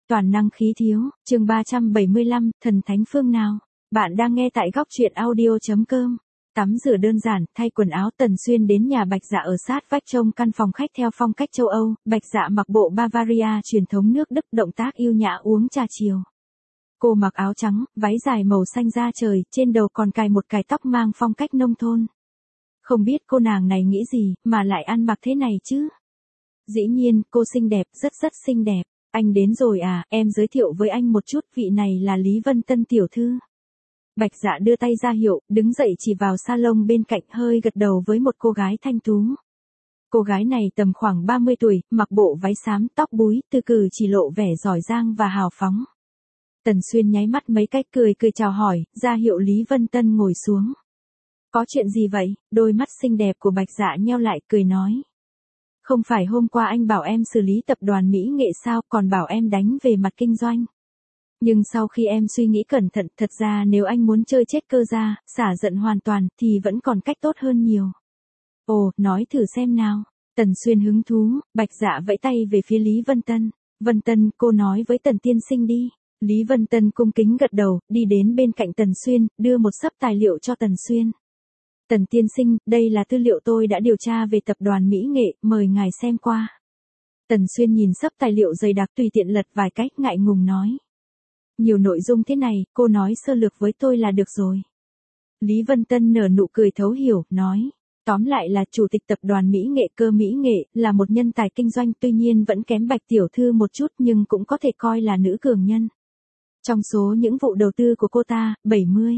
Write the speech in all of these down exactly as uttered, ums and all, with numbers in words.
toàn năng khí thiếu, chương ba trăm bảy mươi lăm, thần thánh phương nào. Bạn đang nghe tại góc truyện audio.com. Tắm rửa đơn giản, thay quần áo, Tần Xuyên đến nhà Bạch Dạ ở sát vách trông căn phòng khách theo phong cách châu Âu. Bạch Dạ mặc bộ Bavaria truyền thống nước Đức, động tác yêu nhã uống trà chiều. Cô mặc áo trắng, váy dài màu xanh da trời, trên đầu còn cài một cài tóc mang phong cách nông thôn. Không biết cô nàng này nghĩ gì, mà lại ăn mặc thế này chứ? Dĩ nhiên, cô xinh đẹp, rất rất xinh đẹp. Anh đến rồi à, em giới thiệu với anh một chút, vị này là Lý Vân Tân tiểu thư. Bạch Dạ đưa tay ra hiệu, đứng dậy chỉ vào salon bên cạnh, hơi gật đầu với một cô gái thanh tú. Cô gái này tầm khoảng ba mươi tuổi, mặc bộ váy xám, tóc búi, từ cử chỉ lộ vẻ giỏi giang và hào phóng. Tần Xuyên nháy mắt mấy cách, cười cười chào hỏi, ra hiệu Lý Vân Tân ngồi xuống. Có chuyện gì vậy? Đôi mắt xinh đẹp của Bạch Dạ nheo lại, cười nói. Không phải hôm qua anh bảo em xử lý tập đoàn Mỹ Nghệ sao, còn bảo em đánh về mặt kinh doanh. Nhưng sau khi em suy nghĩ cẩn thận, thật ra nếu anh muốn chơi chết Cơ gia, xả giận hoàn toàn, thì vẫn còn cách tốt hơn nhiều. Ồ, nói thử xem nào. Tần Xuyên hứng thú, Bạch Dạ vẫy tay về phía Lý Vân Tân. Vân Tân, cô nói với Tần tiên sinh đi. Lý Vân Tân cung kính gật đầu, đi đến bên cạnh Tần Xuyên, đưa một xấp tài liệu cho Tần Xuyên. Tần tiên sinh, đây là tư liệu tôi đã điều tra về tập đoàn Mỹ Nghệ, mời ngài xem qua. Tần Xuyên nhìn xấp tài liệu dày đặc, tùy tiện lật vài cách, ngại ngùng nói. Nhiều nội dung thế này, cô nói sơ lược với tôi là được rồi. Lý Vân Tân nở nụ cười thấu hiểu, nói. Tóm lại là chủ tịch tập đoàn Mỹ Nghệ, Cơ Mỹ Nghệ, là một nhân tài kinh doanh, tuy nhiên vẫn kém Bạch tiểu thư một chút, nhưng cũng có thể coi là nữ cường nhân. Trong số những vụ đầu tư của cô ta, bảy mươi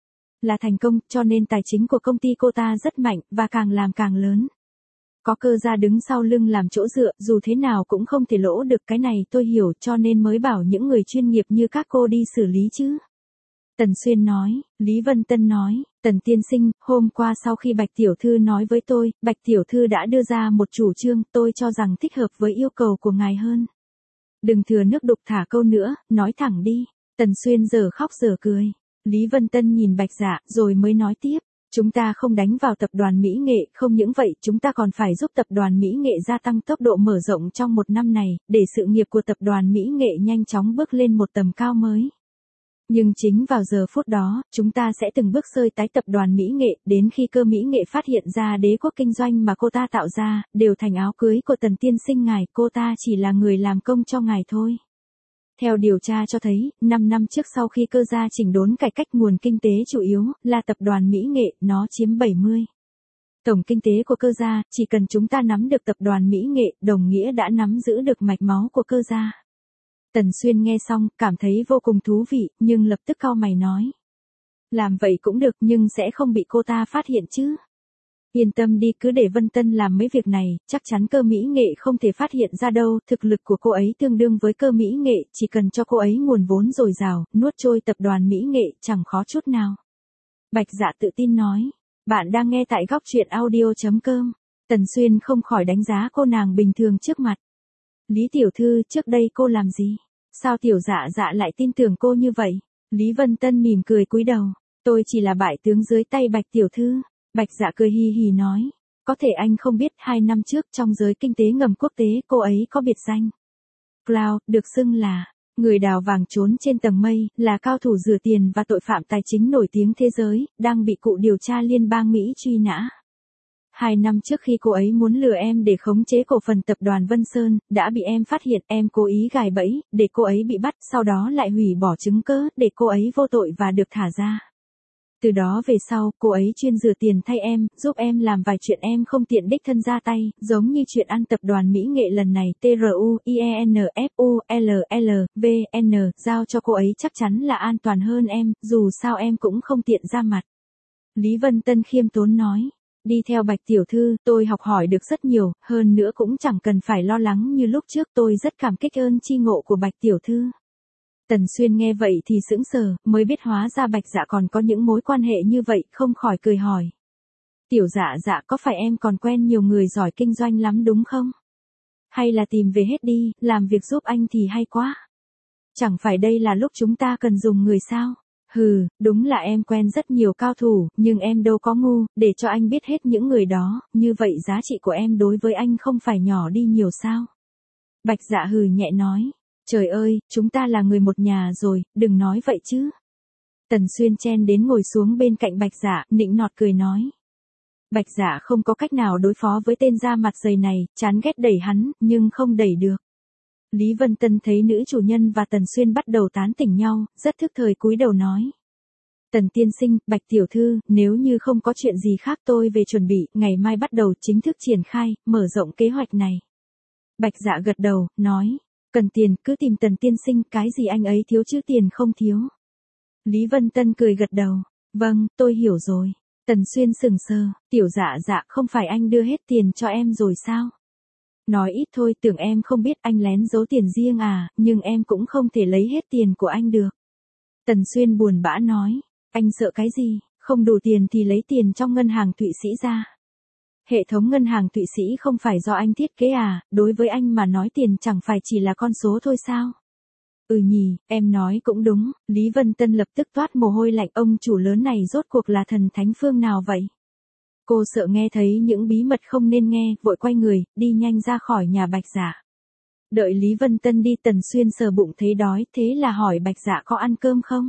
là thành công, cho nên tài chính của công ty cô ta rất mạnh, và càng làm càng lớn. Có Cơ gia đứng sau lưng làm chỗ dựa, dù thế nào cũng không thể lỗ được, cái này tôi hiểu, cho nên mới bảo những người chuyên nghiệp như các cô đi xử lý chứ. Tần Xuyên nói. Lý Vân Tân nói, Tần tiên sinh, hôm qua sau khi Bạch tiểu thư nói với tôi, Bạch tiểu thư đã đưa ra một chủ trương, tôi cho rằng thích hợp với yêu cầu của ngài hơn. Đừng thừa nước đục thả câu nữa, nói thẳng đi. Tần Xuyên giờ khóc giờ cười. Lý Vân Tân nhìn Bạch Dạ, rồi mới nói tiếp. Chúng ta không đánh vào tập đoàn Mỹ Nghệ, không những vậy, chúng ta còn phải giúp tập đoàn Mỹ Nghệ gia tăng tốc độ mở rộng trong một năm này, để sự nghiệp của tập đoàn Mỹ Nghệ nhanh chóng bước lên một tầm cao mới. Nhưng chính vào giờ phút đó, chúng ta sẽ từng bước xơi tái tập đoàn Mỹ Nghệ, đến khi Cơ Mỹ Nghệ phát hiện ra đế quốc kinh doanh mà cô ta tạo ra, đều thành áo cưới của Tần tiên sinh ngài, cô ta chỉ là người làm công cho ngài thôi. Theo điều tra cho thấy, năm năm trước sau khi Cơ gia chỉnh đốn cải cách, nguồn kinh tế chủ yếu là tập đoàn Mỹ Nghệ, nó chiếm bảy mươi. Tổng kinh tế của Cơ gia, chỉ cần chúng ta nắm được tập đoàn Mỹ Nghệ, đồng nghĩa đã nắm giữ được mạch máu của Cơ gia. Tần Xuyên nghe xong, cảm thấy vô cùng thú vị, nhưng lập tức cau mày nói. Làm vậy cũng được, nhưng sẽ không bị cô ta phát hiện chứ. Yên tâm đi, cứ để Vân Tân làm mấy việc này, chắc chắn Cơ Mỹ Nghệ không thể phát hiện ra đâu, thực lực của cô ấy tương đương với Cơ Mỹ Nghệ, chỉ cần cho cô ấy nguồn vốn dồi dào, nuốt trôi tập đoàn Mỹ Nghệ, chẳng khó chút nào. Bạch Dạ tự tin nói, bạn đang nghe tại góc truyện audio.com. Tần Xuyên không khỏi đánh giá cô nàng bình thường trước mặt. Lý tiểu thư, trước đây cô làm gì? Sao tiểu Dạ Dạ lại tin tưởng cô như vậy? Lý Vân Tân mỉm cười cúi đầu, tôi chỉ là bại tướng dưới tay Bạch tiểu thư. Bạch Dạ cười hi hi nói, có thể anh không biết, hai năm trước trong giới kinh tế ngầm quốc tế, cô ấy có biệt danh. Cloud, được xưng là người đào vàng trốn trên tầng mây, là cao thủ rửa tiền và tội phạm tài chính nổi tiếng thế giới, đang bị Cục điều tra liên bang Mỹ truy nã. Hai năm trước khi cô ấy muốn lừa em để khống chế cổ phần tập đoàn Vân Sơn, đã bị em phát hiện, em cố ý gài bẫy, để cô ấy bị bắt, sau đó lại hủy bỏ chứng cớ, để cô ấy vô tội và được thả ra. Từ đó về sau, cô ấy chuyên rửa tiền thay em, giúp em làm vài chuyện em không tiện đích thân ra tay, giống như chuyện ăn tập đoàn Mỹ Nghệ lần này, T R U I E N F U L L V N, giao cho cô ấy chắc chắn là an toàn hơn em, dù sao em cũng không tiện ra mặt. Lý Vân Tân khiêm tốn nói, đi theo Bạch tiểu thư, tôi học hỏi được rất nhiều, hơn nữa cũng chẳng cần phải lo lắng như lúc trước, tôi rất cảm kích ơn chi ngộ của Bạch tiểu thư. Tần Xuyên nghe vậy thì sững sờ, mới biết hóa ra Bạch Dạ còn có những mối quan hệ như vậy, không khỏi cười hỏi. Tiểu Dạ Dạ, có phải em còn quen nhiều người giỏi kinh doanh lắm đúng không? Hay là tìm về hết đi, làm việc giúp anh thì hay quá. Chẳng phải đây là lúc chúng ta cần dùng người sao? Hừ, đúng là em quen rất nhiều cao thủ, nhưng em đâu có ngu, để cho anh biết hết những người đó, như vậy giá trị của em đối với anh không phải nhỏ đi nhiều sao? Bạch Dạ hừ nhẹ nói. Trời ơi, chúng ta là người một nhà rồi, đừng nói vậy chứ. Tần Xuyên chen đến ngồi xuống bên cạnh Bạch Dạ, nịnh nọt cười nói. Bạch Dạ không có cách nào đối phó với tên da mặt dày này, chán ghét đẩy hắn, nhưng không đẩy được. Lý Vân Tân thấy nữ chủ nhân và Tần Xuyên bắt đầu tán tỉnh nhau, rất thức thời cúi đầu nói. Tần tiên sinh, Bạch tiểu thư, nếu như không có chuyện gì khác tôi về chuẩn bị, ngày mai bắt đầu chính thức triển khai, mở rộng kế hoạch này. Bạch Dạ gật đầu, nói, cần tiền, cứ tìm Tần tiên sinh, cái gì anh ấy thiếu chứ tiền không thiếu. Lý Vân Tân cười gật đầu, vâng, tôi hiểu rồi. Tần Xuyên sừng sờ, tiểu Dạ Dạ không phải anh đưa hết tiền cho em rồi sao? Nói ít thôi, tưởng em không biết anh lén giấu tiền riêng à, nhưng em cũng không thể lấy hết tiền của anh được. Tần Xuyên buồn bã nói, anh sợ cái gì, không đủ tiền thì lấy tiền trong ngân hàng Thụy Sĩ ra. Hệ thống ngân hàng Thụy Sĩ không phải do anh thiết kế à, đối với anh mà nói tiền chẳng phải chỉ là con số thôi sao? Ừ nhỉ, em nói cũng đúng, Lý Vân Tân lập tức toát mồ hôi lạnh, ông chủ lớn này rốt cuộc là thần thánh phương nào vậy? Cô sợ nghe thấy những bí mật không nên nghe, vội quay người, đi nhanh ra khỏi nhà Bạch Dạ. Đợi Lý Vân Tân đi, Tần Xuyên sờ bụng thấy đói, thế là hỏi Bạch Dạ có ăn cơm không?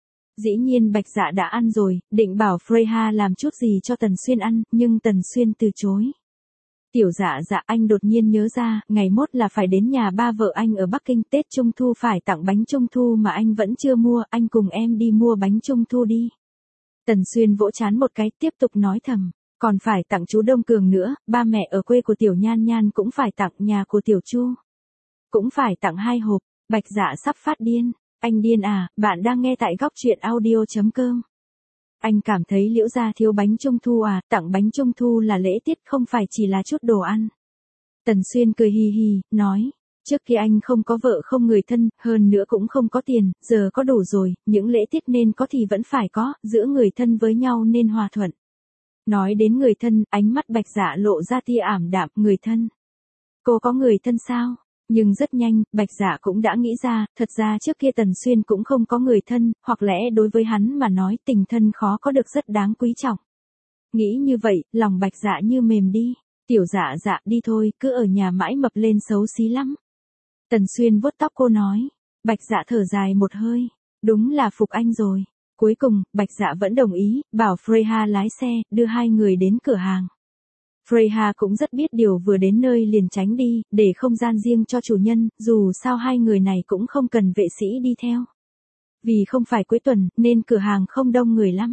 Dĩ nhiên Bạch Dạ đã ăn rồi, định bảo Freya làm chút gì cho Tần Xuyên ăn, nhưng Tần Xuyên từ chối. Tiểu Dạ Dạ, anh đột nhiên nhớ ra, ngày mốt là phải đến nhà ba vợ anh ở Bắc Kinh, Tết Trung Thu phải tặng bánh Trung Thu mà anh vẫn chưa mua, anh cùng em đi mua bánh Trung Thu đi. Tần Xuyên vỗ trán một cái, tiếp tục nói thầm, còn phải tặng chú Đông Cường nữa, ba mẹ ở quê của Tiểu Nhan Nhan cũng phải tặng, nhà của Tiểu Chu cũng phải tặng hai hộp. Bạch Dạ sắp phát điên. Anh điên à, bạn đang nghe tại góc truyện audio.com. Anh cảm thấy Liễu gia thiếu bánh Trung Thu à, tặng bánh Trung Thu là lễ tiết không phải chỉ là chút đồ ăn. Tần Xuyên cười hì hì, nói, trước kia anh không có vợ không người thân, hơn nữa cũng không có tiền, giờ có đủ rồi, những lễ tiết nên có thì vẫn phải có, giữa người thân với nhau nên hòa thuận. Nói đến người thân, ánh mắt Bạch Dạ lộ ra tia ảm đạm, người thân. Cô có người thân sao? Nhưng rất nhanh, Bạch Dạ cũng đã nghĩ ra, thật ra trước kia Tần Xuyên cũng không có người thân, hoặc lẽ đối với hắn mà nói tình thân khó có được rất đáng quý trọng. Nghĩ như vậy, lòng Bạch Dạ như mềm đi. Tiểu Dạ Dạ đi thôi, cứ ở nhà mãi mập lên xấu xí lắm. Tần Xuyên vuốt tóc cô nói. Bạch Dạ thở dài một hơi. Đúng là phục anh rồi. Cuối cùng, Bạch Dạ vẫn đồng ý, bảo Freya lái xe, đưa hai người đến cửa hàng. Freya cũng rất biết điều, vừa đến nơi liền tránh đi, để không gian riêng cho chủ nhân, dù sao hai người này cũng không cần vệ sĩ đi theo. Vì không phải cuối tuần, nên cửa hàng không đông người lắm.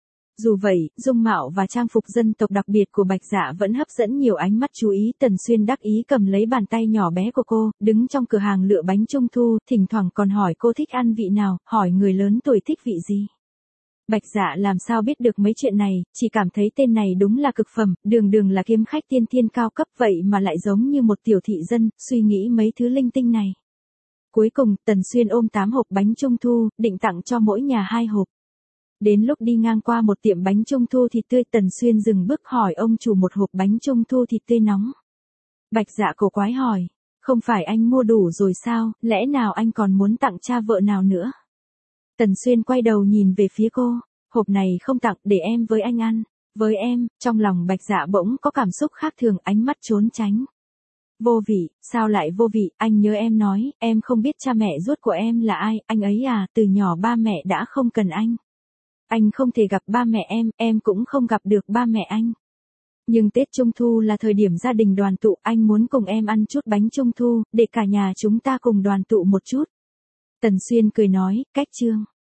Dù vậy, dung mạo và trang phục dân tộc đặc biệt của Bạch Dạ vẫn hấp dẫn nhiều ánh mắt chú ý. Tần Xuyên đắc ý cầm lấy bàn tay nhỏ bé của cô, đứng trong cửa hàng lựa bánh Trung Thu, thỉnh thoảng còn hỏi cô thích ăn vị nào, hỏi người lớn tuổi thích vị gì. Bạch Dạ làm sao biết được mấy chuyện này, chỉ cảm thấy tên này đúng là cực phẩm, đường đường là kiếm khách tiên thiên cao cấp vậy mà lại giống như một tiểu thị dân, suy nghĩ mấy thứ linh tinh này. Cuối cùng, Tần Xuyên ôm tám hộp bánh Trung Thu, định tặng cho mỗi nhà hai hộp. Đến lúc đi ngang qua một tiệm bánh Trung Thu thịt tươi, Tần Xuyên dừng bước hỏi ông chủ một hộp bánh Trung Thu thịt tươi nóng. Bạch Dạ cổ quái hỏi, không phải anh mua đủ rồi sao, lẽ nào anh còn muốn tặng cha vợ nào nữa? Tần Xuyên quay đầu nhìn về phía cô, hộp này không tặng, để em với anh ăn. Với em, trong lòng Bạch Dạ bỗng có cảm xúc khác thường, ánh mắt trốn tránh. Vô vị, sao lại vô vị, anh nhớ em nói, em không biết cha mẹ ruột của em là ai, anh ấy à, từ nhỏ ba mẹ đã không cần anh. Anh không thể gặp ba mẹ em, em cũng không gặp được ba mẹ anh. Nhưng Tết Trung Thu là thời điểm gia đình đoàn tụ, anh muốn cùng em ăn chút bánh Trung Thu, để cả nhà chúng ta cùng đoàn tụ một chút. Tần Xuyên cười nói, cách chương.